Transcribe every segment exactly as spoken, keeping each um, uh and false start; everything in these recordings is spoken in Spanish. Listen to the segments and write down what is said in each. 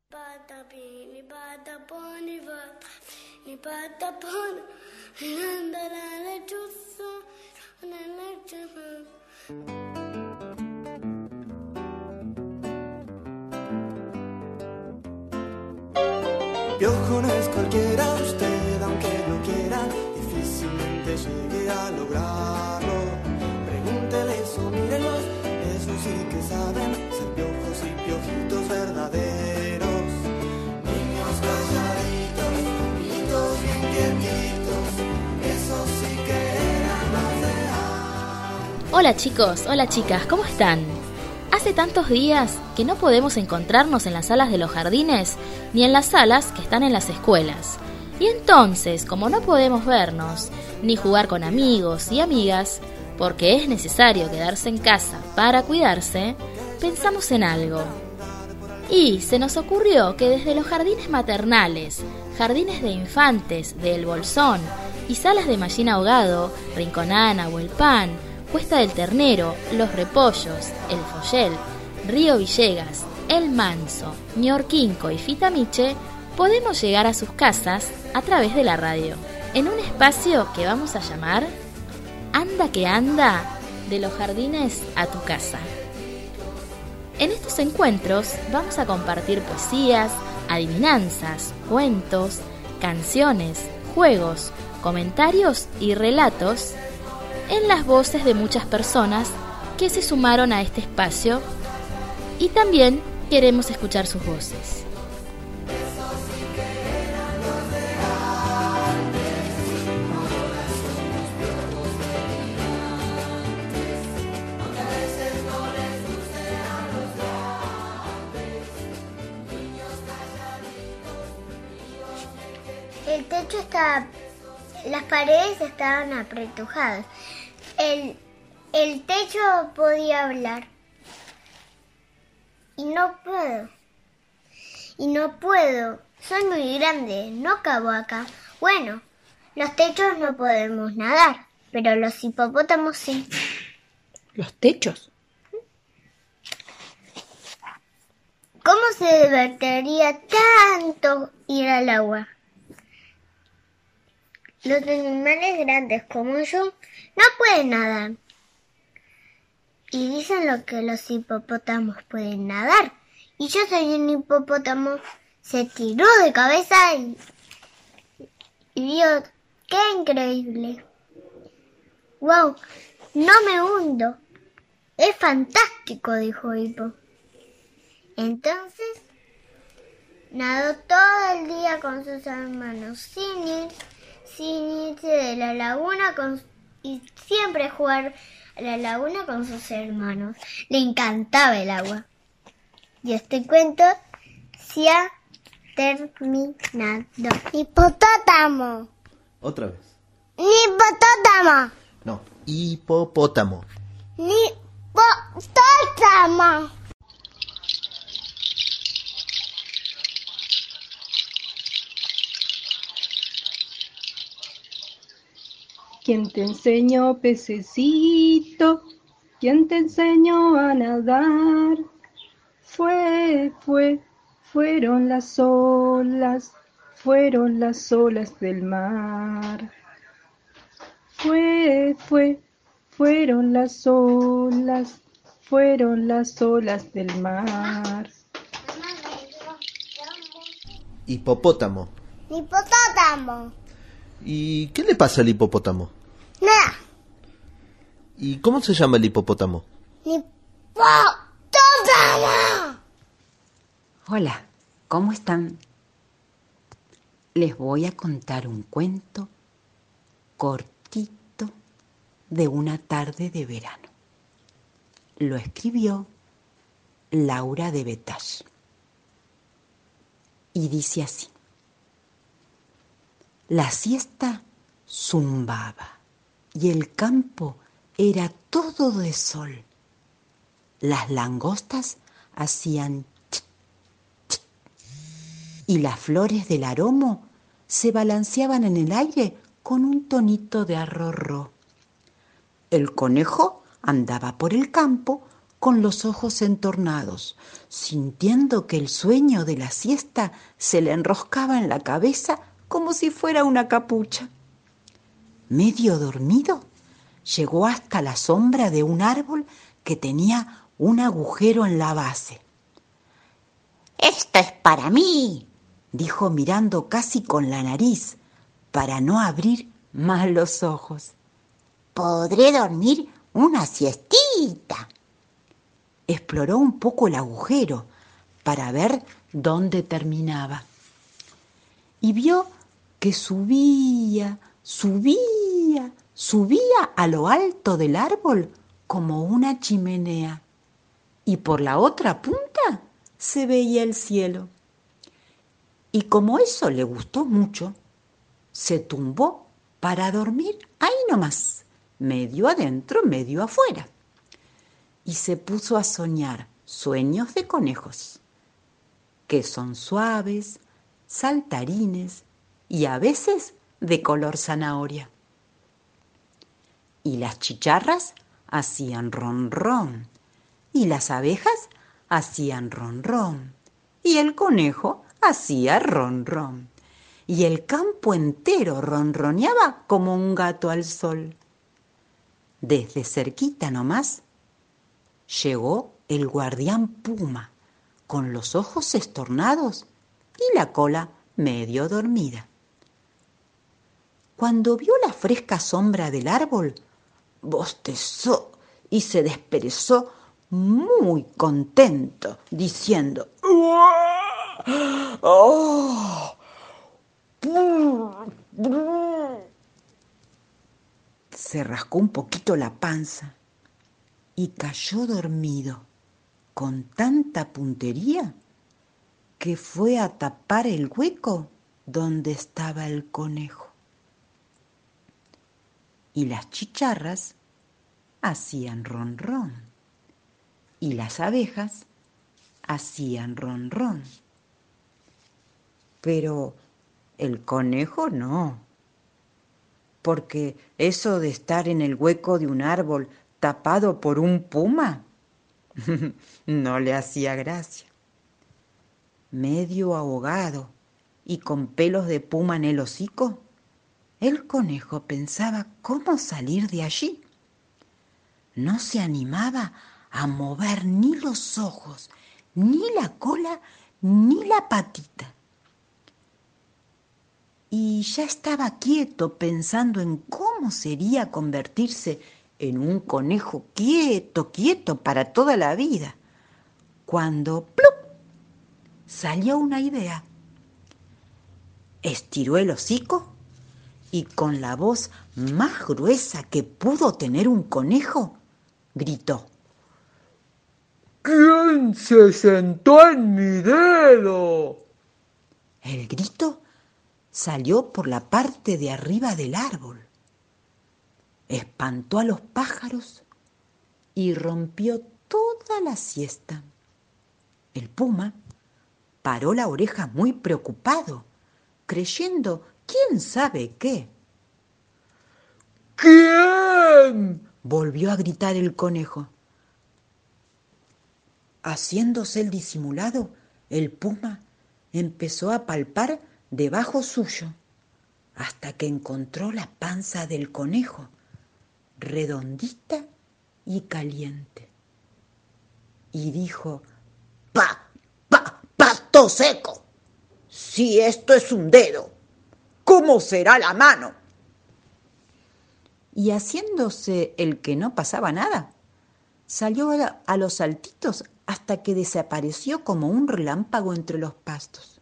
Piojo no es cualquiera, usted aunque lo quiera, difícilmente llegue a lograrlo. Pregúntele eso, mírenlos, eso sí que saben, ser piojos y piojitos verdaderos. Niños calladitos, niños bien quietitos, esos sí que eran los reales. Hola chicos, hola chicas, ¿cómo están? Hace tantos días que no podemos encontrarnos en las salas de los jardines ni en las salas que están en las escuelas. Y entonces, como no podemos vernos ni jugar con amigos y amigas, porque es necesario quedarse en casa para cuidarse, pensamos en algo. Y se nos ocurrió que desde los jardines maternales, jardines de infantes de El Bolsón y salas de Mallín Ahogado, Rinconana, Huelpán, Cuesta del Ternero, Los Repollos, El Follel, Río Villegas, El Manso, Ñorquinco y Fitamiche, podemos llegar a sus casas a través de la radio, en un espacio que vamos a llamar Anda que Anda, de los jardines a tu casa. En estos encuentros vamos a compartir poesías, adivinanzas, cuentos, canciones, juegos, comentarios y relatos en las voces de muchas personas que se sumaron a este espacio y también queremos escuchar sus voces. El techo está, las paredes estaban apretujadas. El, el techo podía hablar. Y no puedo. Y no puedo. Soy muy grande, no cabo acá. Bueno, los techos no podemos nadar, pero los hipopótamos sí. ¿Los techos? ¿Cómo se divertiría tanto ir al agua? Los animales grandes como yo no pueden nadar. Y dicen lo que los hipopótamos pueden nadar. Y yo soy un hipopótamo. Se tiró de cabeza y, y vio, ¡qué increíble! ¡Wow! No me hundo. Es fantástico, dijo Hipo. Entonces nadó todo el día con sus hermanos sin ir sin irse de la laguna con, y siempre jugar a la laguna con sus hermanos. Le encantaba el agua. Y este cuento se ha terminado. Hipopótamo. Otra vez. Hipopótamo. No, hipopótamo. Hipopótamo. ¿Quién te enseñó, pececito? ¿Quién te enseñó a nadar? Fue, fue, fueron las olas, fueron las olas del mar. Fue, fue, fueron las olas, fueron las olas del mar. Hipopótamo. Hipopótamo. ¿Y qué le pasa al hipopótamo? Nada. ¿Y cómo se llama el hipopótamo? Hipopótamo. Hola, ¿cómo están? Les voy a contar un cuento cortito de una tarde de verano. Lo escribió Laura de Betache. Y dice así. La siesta zumbaba y el campo era todo de sol. Las langostas hacían ch, ch, y las flores del aromo se balanceaban en el aire con un tonito de arrorró. El conejo andaba por el campo con los ojos entornados, sintiendo que el sueño de la siesta se le enroscaba en la cabeza como si fuera una capucha. Medio dormido, llegó hasta la sombra de un árbol que tenía un agujero en la base. «Esto es para mí», dijo mirando casi con la nariz, para no abrir más los ojos. «Podré dormir una siestita». Exploró un poco el agujero para ver dónde terminaba. Y vio que subía, subía, subía a lo alto del árbol como una chimenea. Y por la otra punta se veía el cielo. Y como eso le gustó mucho, se tumbó para dormir ahí nomás, medio adentro, medio afuera. Y se puso a soñar sueños de conejos, que son suaves, saltarines y a veces de color zanahoria. Y las chicharras hacían ron ron, y las abejas hacían ron ron, y el conejo hacía ron ron, y el campo entero ronroneaba como un gato al sol. Desde cerquita nomás llegó el guardián puma, con los ojos estornados y la cola medio dormida. Cuando vio la fresca sombra del árbol, bostezó y se desperezó muy contento, diciendo: ¡Oh! Se rascó un poquito la panza y cayó dormido con tanta puntería que fue a tapar el hueco donde estaba el conejo. Y las chicharras hacían ron ron, y las abejas hacían ron ron. Pero el conejo no, porque eso de estar en el hueco de un árbol tapado por un puma no le hacía gracia. Medio ahogado y con pelos de puma en el hocico, el conejo pensaba cómo salir de allí. No se animaba a mover ni los ojos, ni la cola, ni la patita. Y ya estaba quieto pensando en cómo sería convertirse en un conejo quieto, quieto para toda la vida, cuando ¡plup! Salió una idea. Estiró el hocico y con la voz más gruesa que pudo tener un conejo, gritó: ¿Quién se sentó en mi dedo? El grito salió por la parte de arriba del árbol, espantó a los pájaros y rompió toda la siesta. El puma paró la oreja muy preocupado, creyendo quién sabe qué. ¿Quién? Volvió a gritar el conejo. Haciéndose el disimulado, el puma empezó a palpar debajo suyo, hasta que encontró la panza del conejo, redondita y caliente. Y dijo: ¡Pa, pa, pasto seco! Si esto es un dedo, ¿cómo será la mano? Y haciéndose el que no pasaba nada, salió a, a los saltitos hasta que desapareció como un relámpago entre los pastos.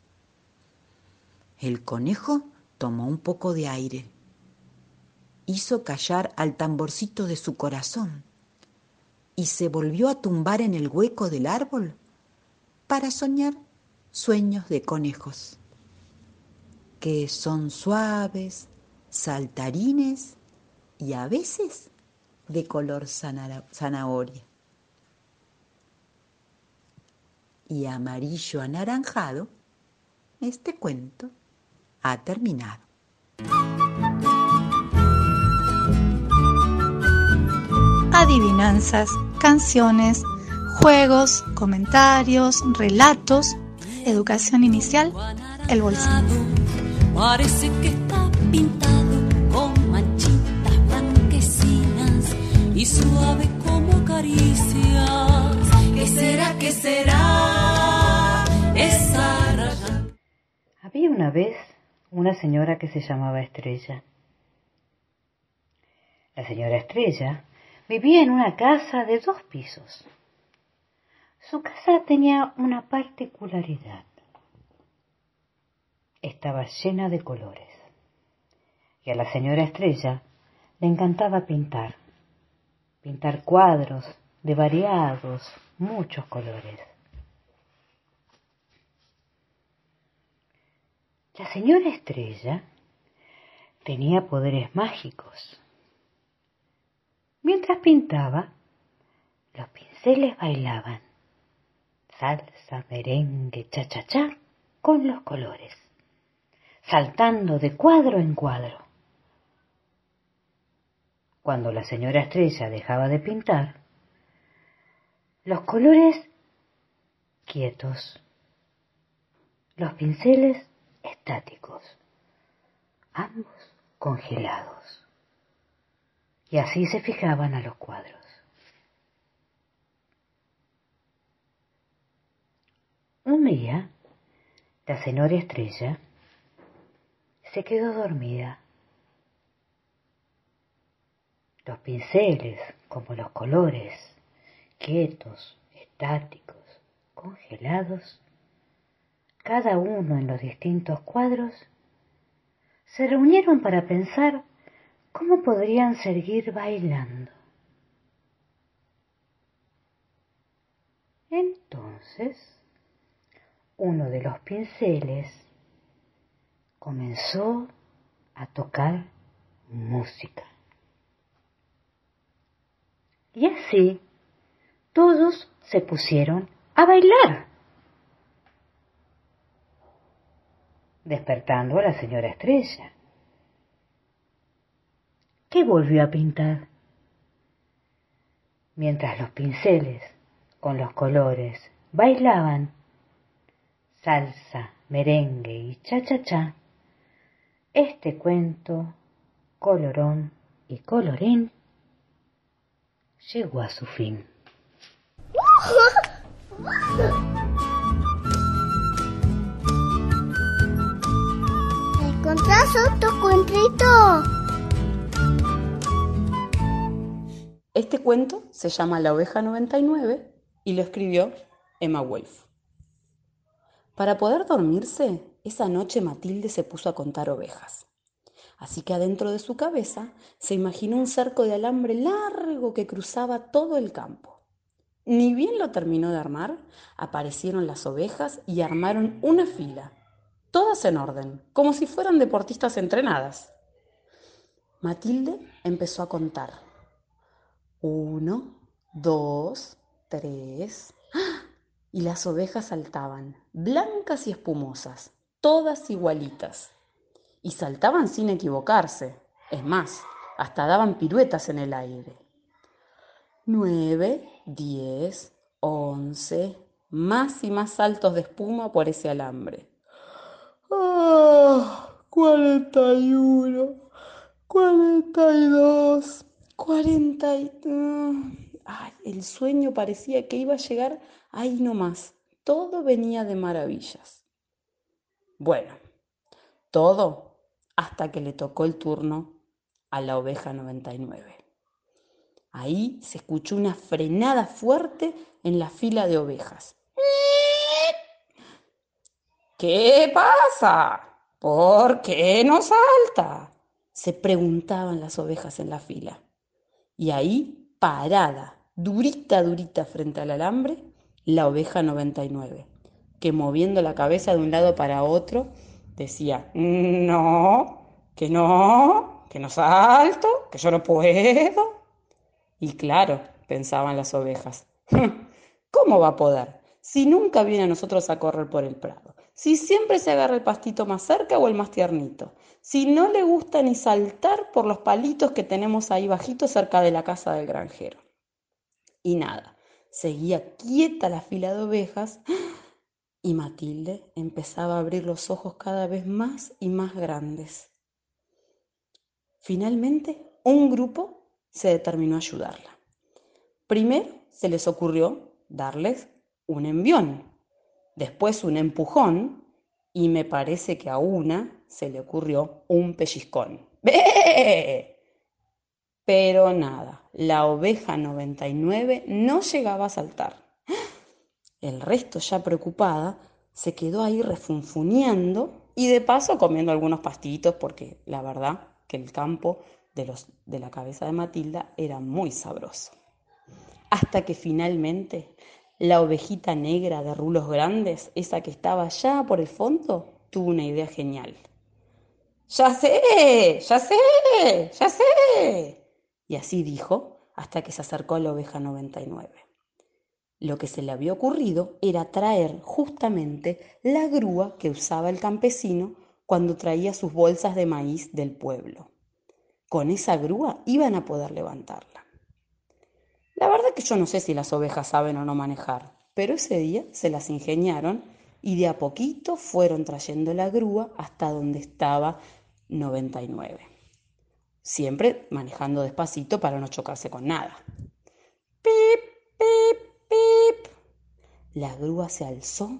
El conejo tomó un poco de aire, hizo callar al tamborcito de su corazón y se volvió a tumbar en el hueco del árbol para soñar sueños de conejos, que son suaves, saltarines y a veces de color zanahoria. Y amarillo anaranjado, este cuento ha terminado. Adivinanzas canciones, juegos, comentarios, relatos, educación inicial, el bolsillo. Parece que está pintado con manchitas blanquecinas y suave como caricias. ¿Qué será, qué será esa raya? Había una vez una señora que se llamaba Estrella. La señora Estrella vivía en una casa de dos pisos. Su casa tenía una particularidad. Estaba llena de colores. Y a la señora Estrella le encantaba pintar. Pintar cuadros de variados, muchos colores. La señora Estrella tenía poderes mágicos. Mientras pintaba, los pinceles bailaban salsa, merengue, cha-cha-cha con los colores, saltando de cuadro en cuadro. Cuando la señora Estrella dejaba de pintar, los colores quietos, los pinceles estáticos, ambos congelados. Y así se fijaban a los cuadros. Un día, la señora Estrella se quedó dormida. Los pinceles, como los colores, quietos, estáticos, congelados, cada uno en los distintos cuadros, se reunieron para pensar cómo podrían seguir bailando. Entonces, uno de los pinceles comenzó a tocar música. Y así, todos se pusieron a bailar, despertando a la señora Estrella, que volvió a pintar. Mientras los pinceles con los colores bailaban salsa, merengue y cha-cha-cha, este cuento, colorón y colorín, llegó a su fin. ¿Me contás otro cuentito? Este cuento se llama La oveja noventa y nueve y lo escribió Emma Wolf. Para poder dormirse, esa noche Matilde se puso a contar ovejas. Así que adentro de su cabeza se imaginó un cerco de alambre largo que cruzaba todo el campo. Ni bien lo terminó de armar, aparecieron las ovejas y armaron una fila, todas en orden, como si fueran deportistas entrenadas. Matilde empezó a contar. Uno, dos, tres... ¡Ah! Y las ovejas saltaban, blancas y espumosas, todas igualitas. Y saltaban sin equivocarse. Es más, hasta daban piruetas en el aire. Nueve, diez, once, más y más saltos de espuma por ese alambre. ¡Ah! Cuarenta y uno, cuarenta y dos, cuarenta y... Ay, el sueño parecía que iba a llegar ahí nomás. Todo venía de maravillas. Bueno, todo hasta que le tocó el turno a la oveja noventa y nueve. Ahí se escuchó una frenada fuerte en la fila de ovejas. ¿Qué pasa? ¿Por qué no salta?, se preguntaban las ovejas en la fila. Y ahí, parada, durita, durita frente al alambre, la oveja noventa y nueve, que moviendo la cabeza de un lado para otro, decía, no, que no, que no salto, que yo no puedo. Y claro, pensaban las ovejas, ¿cómo va a poder? Si nunca viene a nosotros a correr por el prado, si siempre se agarra el pastito más cerca o el más tiernito, si no le gusta ni saltar por los palitos que tenemos ahí bajitos cerca de la casa del granjero. Y nada, seguía quieta la fila de ovejas y Matilde empezaba a abrir los ojos cada vez más y más grandes. Finalmente, un grupo se determinó a ayudarla. Primero se les ocurrió darles un envión, después un empujón y me parece que a una se le ocurrió un pellizcón. ¡Bé! Pero nada, la oveja noventa y nueve no llegaba a saltar. El resto, ya preocupada, se quedó ahí refunfuneando y de paso comiendo algunos pastitos porque la verdad que el campo de, los, de la cabeza de Matilda era muy sabroso. Hasta que finalmente la ovejita negra de rulos grandes, esa que estaba allá por el fondo, tuvo una idea genial. ¡Ya sé! ¡Ya sé! ¡Ya sé! Y así dijo hasta que se acercó a la oveja noventa y nueve. Lo que se le había ocurrido era traer justamente la grúa que usaba el campesino cuando traía sus bolsas de maíz del pueblo. Con esa grúa iban a poder levantarla. La verdad que yo no sé si las ovejas saben o no manejar, pero ese día se las ingeniaron y de a poquito fueron trayendo la grúa hasta donde estaba noventa y nueve. Siempre manejando despacito para no chocarse con nada. ¡Pip, pip, pip! La grúa se alzó,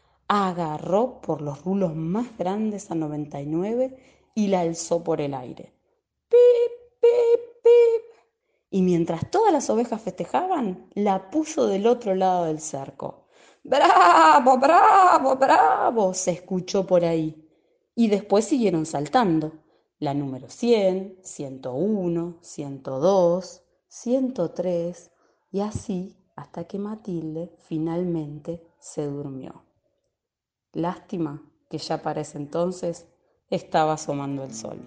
agarró por los rulos más grandes a noventa y nueve y la alzó por el aire. ¡Pip, pip, pip! Y mientras todas las ovejas festejaban, la puso del otro lado del cerco. ¡Bravo, bravo, bravo!, se escuchó por ahí. Y después siguieron saltando. La número cien, ciento uno, ciento dos, ciento tres y así hasta que Matilde finalmente se durmió. Lástima que ya para ese entonces estaba asomando el sol.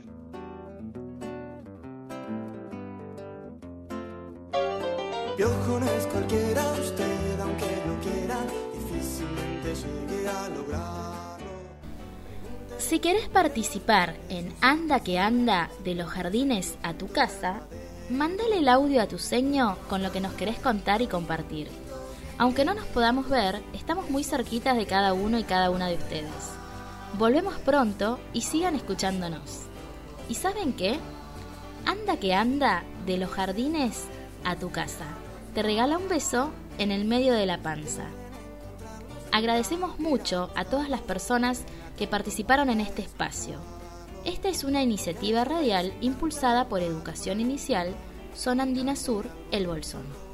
Piojo no es cualquiera, usted aunque lo quiera, difícilmente llegue a lograrlo. Si querés participar en Anda que Anda de los jardines a tu casa, mándale el audio a tu seño con lo que nos querés contar y compartir. Aunque no nos podamos ver, estamos muy cerquitas de cada uno y cada una de ustedes. Volvemos pronto y sigan escuchándonos. ¿Y saben qué? Anda que Anda de los jardines a tu casa. Te regala un beso en el medio de la panza. Agradecemos mucho a todas las personas que participaron en este espacio. Esta es una iniciativa radial impulsada por Educación Inicial, Zona Andina Sur, El Bolsón.